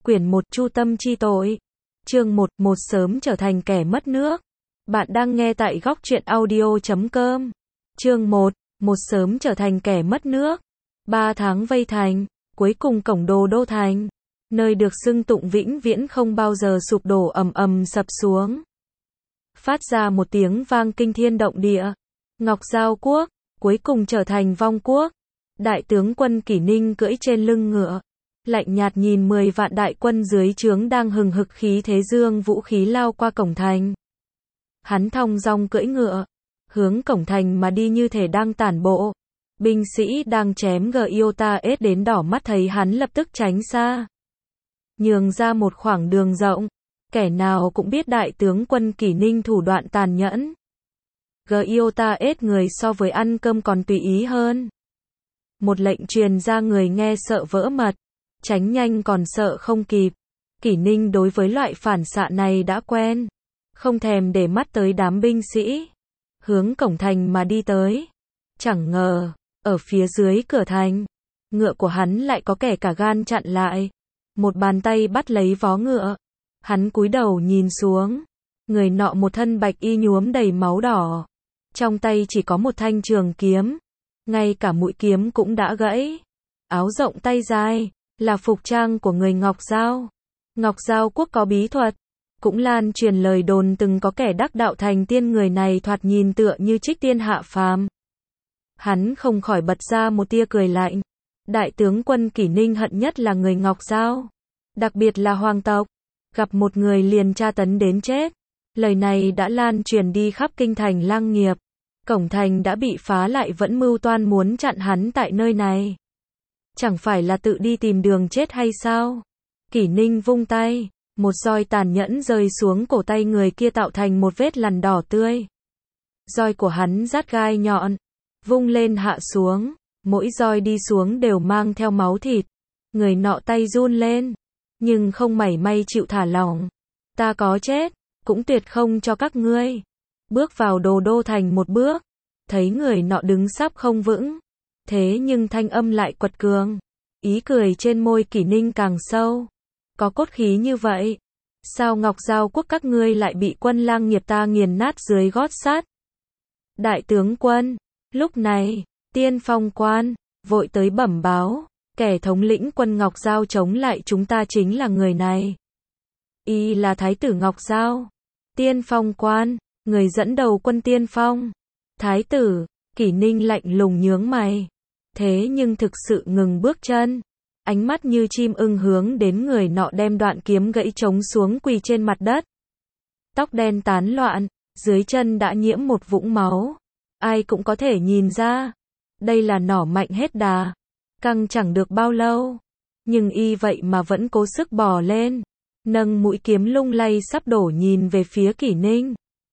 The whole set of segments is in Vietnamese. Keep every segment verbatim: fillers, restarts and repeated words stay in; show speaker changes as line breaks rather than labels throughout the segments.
Quyển một Chu tâm chi tội. Chương một Một sớm trở thành kẻ mất nước. Bạn đang nghe tại góc truyện audio chấm com. Chương một Một sớm trở thành kẻ mất nước. Ba tháng vây thành, cuối cùng cổng đồ đô thành, nơi được xưng tụng vĩnh viễn không bao giờ sụp đổ ầm ầm sập xuống. Phát ra một tiếng vang kinh thiên động địa. Ngọc Giao quốc, cuối cùng trở thành vong quốc. Đại tướng quân Kỷ Ninh cưỡi trên lưng ngựa, lạnh nhạt nhìn mười vạn đại quân dưới trướng đang hừng hực khí thế dương vũ khí lao qua cổng thành. Hắn thong dong cưỡi ngựa, hướng cổng thành mà đi như thể đang tản bộ. Binh sĩ đang chém Giota S đến đỏ mắt thấy hắn lập tức tránh xa, nhường ra một khoảng đường rộng. Kẻ nào cũng biết đại tướng quân Kỷ Ninh thủ đoạn tàn nhẫn. Giota S người so với ăn cơm còn tùy ý hơn. Một lệnh truyền ra người nghe sợ vỡ mật, tránh nhanh còn sợ không kịp. Kỷ Ninh đối với loại phản xạ này đã quen, không thèm để mắt tới đám binh sĩ, hướng cổng thành mà đi tới. Chẳng ngờ, ở phía dưới cửa thành, ngựa của hắn lại có kẻ cả gan chặn lại. Một bàn tay bắt lấy vó ngựa, hắn cúi đầu nhìn xuống. Người nọ một thân bạch y nhuốm đầy máu đỏ, trong tay chỉ có một thanh trường kiếm, ngay cả mũi kiếm cũng đã gãy. Áo rộng tay dài, là phục trang của người Ngọc Giao. Ngọc Giao quốc có bí thuật, cũng lan truyền lời đồn từng có kẻ đắc đạo thành tiên, người này thoạt nhìn tựa như trích tiên hạ phàm. Hắn không khỏi bật ra một tia cười lạnh. Đại tướng quân Kỷ Ninh hận nhất là người Ngọc Giao, đặc biệt là hoàng tộc, gặp một người liền tra tấn đến chết. Lời này đã lan truyền đi khắp kinh thành Lăng Nghiệp. Cổng thành đã bị phá lại vẫn mưu toan muốn chặn hắn tại nơi này. Chẳng phải là tự đi tìm đường chết hay sao? Kỷ Ninh vung tay, một roi tàn nhẫn rơi xuống cổ tay người kia tạo thành một vết lằn đỏ tươi. Roi của hắn rát gai nhọn, vung lên hạ xuống, mỗi roi đi xuống đều mang theo máu thịt. Người nọ tay run lên, nhưng không mảy may chịu thả lỏng. Ta có chết, cũng tuyệt không cho các ngươi. Bước vào đồ đô thành một bước, thấy người nọ đứng sắp không vững, thế nhưng thanh âm lại quật cường. Ý cười trên môi Kỷ Ninh càng sâu. Có cốt khí như vậy, sao Ngọc Giao quốc các ngươi lại bị quân Lang Nghiệp ta nghiền nát dưới gót sắt? Đại tướng quân, lúc này, Tiên Phong quan vội tới bẩm báo, kẻ thống lĩnh quân Ngọc Giao chống lại chúng ta chính là người này. Y là Thái tử Ngọc Giao. Tiên Phong quan, người dẫn đầu quân Tiên Phong. Thái tử, Kỷ Ninh lạnh lùng nhướng mày, thế nhưng thực sự ngừng bước chân, ánh mắt như chim ưng hướng đến người nọ đem đoạn kiếm gãy trống xuống quỳ trên mặt đất. Tóc đen tán loạn, dưới chân đã nhiễm một vũng máu. Ai cũng có thể nhìn ra, đây là nỏ mạnh hết đà, căng chẳng được bao lâu. Nhưng y vậy mà vẫn cố sức bò lên, nâng mũi kiếm lung lay sắp đổ nhìn về phía Kỷ Ninh.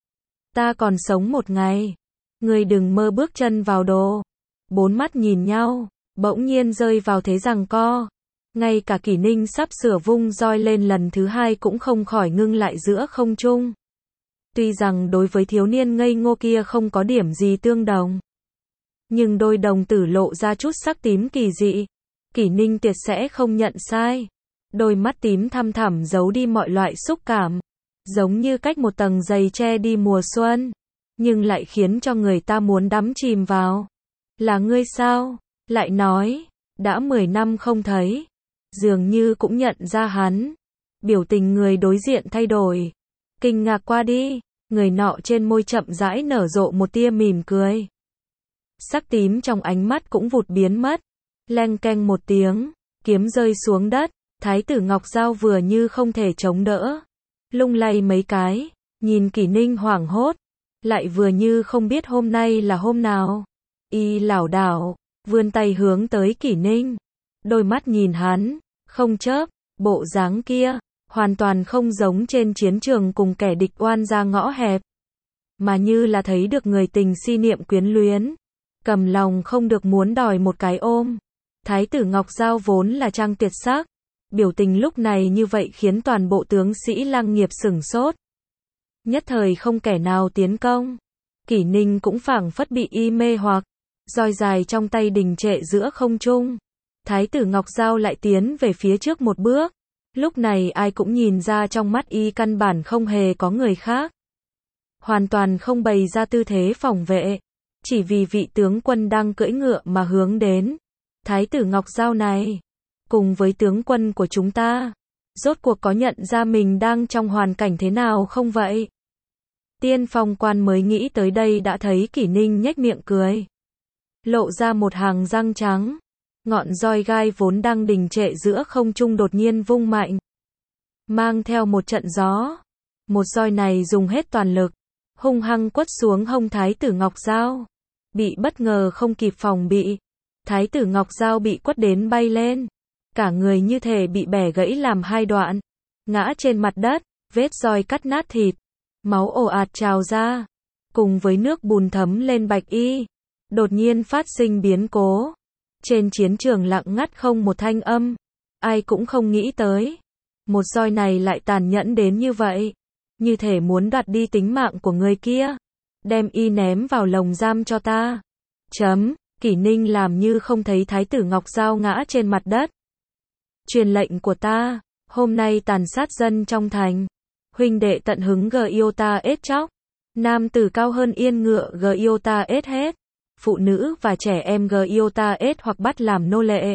Ta còn sống một ngày, ngươi đừng mơ bước chân vào đồ. Bốn mắt nhìn nhau, bỗng nhiên rơi vào thế giằng co. Ngay cả Kỷ Ninh sắp sửa vung roi lên lần thứ hai cũng không khỏi ngưng lại giữa không trung. Tuy rằng đối với thiếu niên ngây ngô kia không có điểm gì tương đồng, nhưng đôi đồng tử lộ ra chút sắc tím kỳ dị. Kỷ Ninh tuyệt sẽ không nhận sai. Đôi mắt tím thăm thẳm giấu đi mọi loại xúc cảm, giống như cách một tầng dày che đi mùa xuân, nhưng lại khiến cho người ta muốn đắm chìm vào. Là ngươi sao? Lại nói, đã mười năm không thấy. Dường như cũng nhận ra hắn. Biểu tình người đối diện thay đổi. Kinh ngạc qua đi, người nọ trên môi chậm rãi nở rộ một tia mỉm cười. Sắc tím trong ánh mắt cũng vụt biến mất. Leng keng một tiếng, kiếm rơi xuống đất. Thái tử Ngọc Giao vừa như không thể chống đỡ, lung lay mấy cái, nhìn Kỷ Ninh hoảng hốt, lại vừa như không biết hôm nay là hôm nào. Y lảo đảo, vươn tay hướng tới Kỷ Ninh, đôi mắt nhìn hắn, không chớp. Bộ dáng kia, hoàn toàn không giống trên chiến trường cùng kẻ địch oan ra ngõ hẹp, mà như là thấy được người tình si niệm quyến luyến, cầm lòng không được muốn đòi một cái ôm. Thái tử Ngọc Giao vốn là trang tuyệt sắc, biểu tình lúc này như vậy khiến toàn bộ tướng sĩ Lăng Nghiệp sửng sốt. Nhất thời không kẻ nào tiến công. Kỷ Ninh cũng phảng phất bị y mê hoặc, roi dài trong tay đình trệ giữa không trung. Thái tử Ngọc Giao lại tiến về phía trước một bước, Lúc này ai cũng nhìn ra trong mắt y căn bản không hề có người khác. Hoàn toàn không bày ra tư thế phòng vệ. Chỉ vì vị tướng quân đang cưỡi ngựa mà hướng đến. Thái tử Ngọc Giao này. Cùng với tướng quân của chúng ta. Rốt cuộc có nhận ra mình đang trong hoàn cảnh thế nào không vậy? Tiên Phong Quan mới nghĩ tới đây đã thấy Kỷ Ninh nhếch miệng cười. Lộ ra một hàng răng trắng. Ngọn roi gai vốn đang đình trệ giữa không trung đột nhiên vung mạnh. Mang theo một trận gió. Một roi này dùng hết toàn lực. Hung hăng quất xuống hông Thái tử Ngọc Giao. Bị bất ngờ không kịp phòng bị. Thái tử Ngọc Giao bị quất đến bay lên. Cả người như thể bị bẻ gãy làm hai đoạn. Ngã trên mặt đất, vết roi cắt nát thịt. Máu ồ ạt trào ra. Cùng với nước bùn thấm lên bạch y. Đột nhiên phát sinh biến cố. Trên chiến trường lặng ngắt không một thanh âm. Ai cũng không nghĩ tới. Một roi này lại tàn nhẫn đến như vậy. Như thể muốn đoạt đi tính mạng của người kia. Đem y ném vào lồng giam cho ta. Chấm. Kỷ Ninh làm như không thấy Thái tử Ngọc Giao ngã trên mặt đất. Truyền lệnh của ta. Hôm nay tàn sát dân trong thành. Huynh đệ tận hứng g yêu ta ết chóc. Nam tử cao hơn yên ngựa g yêu ta ết hết. Phụ nữ và trẻ em g yêu ta ết hoặc bắt làm nô lệ.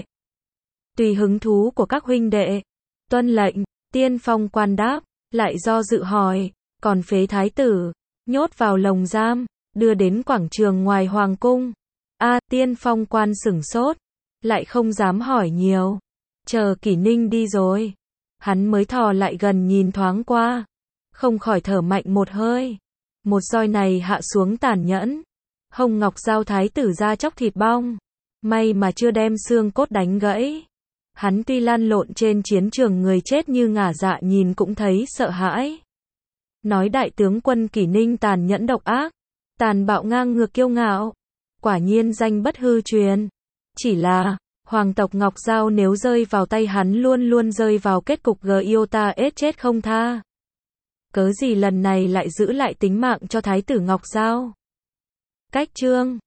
Tùy hứng thú của các huynh đệ. Tuân lệnh. Tiên Phong Quan đáp. Lại do dự hỏi. Còn phế thái tử. Nhốt vào lồng giam. Đưa đến quảng trường ngoài hoàng cung. A à, Tiên Phong Quan sửng sốt. Lại không dám hỏi nhiều. Chờ Kỷ Ninh đi rồi. Hắn mới thò lại gần nhìn thoáng qua. Không khỏi thở mạnh một hơi. Một roi này hạ xuống tàn nhẫn. Hông Ngọc Giao thái tử ra chóc thịt bong. May mà chưa đem xương cốt đánh gãy. Hắn tuy lăn lộn trên chiến trường người chết như ngả dạ nhìn cũng thấy sợ hãi. Nói đại tướng quân Kỷ Ninh tàn nhẫn độc ác. Tàn bạo ngang ngược kiêu ngạo. Quả nhiên danh bất hư truyền. Chỉ là, hoàng tộc Ngọc Giao nếu rơi vào tay hắn luôn luôn rơi vào kết cục g yêu ta ết chết không tha. Cớ gì lần này lại giữ lại tính mạng cho Thái tử Ngọc Giao? Cách chương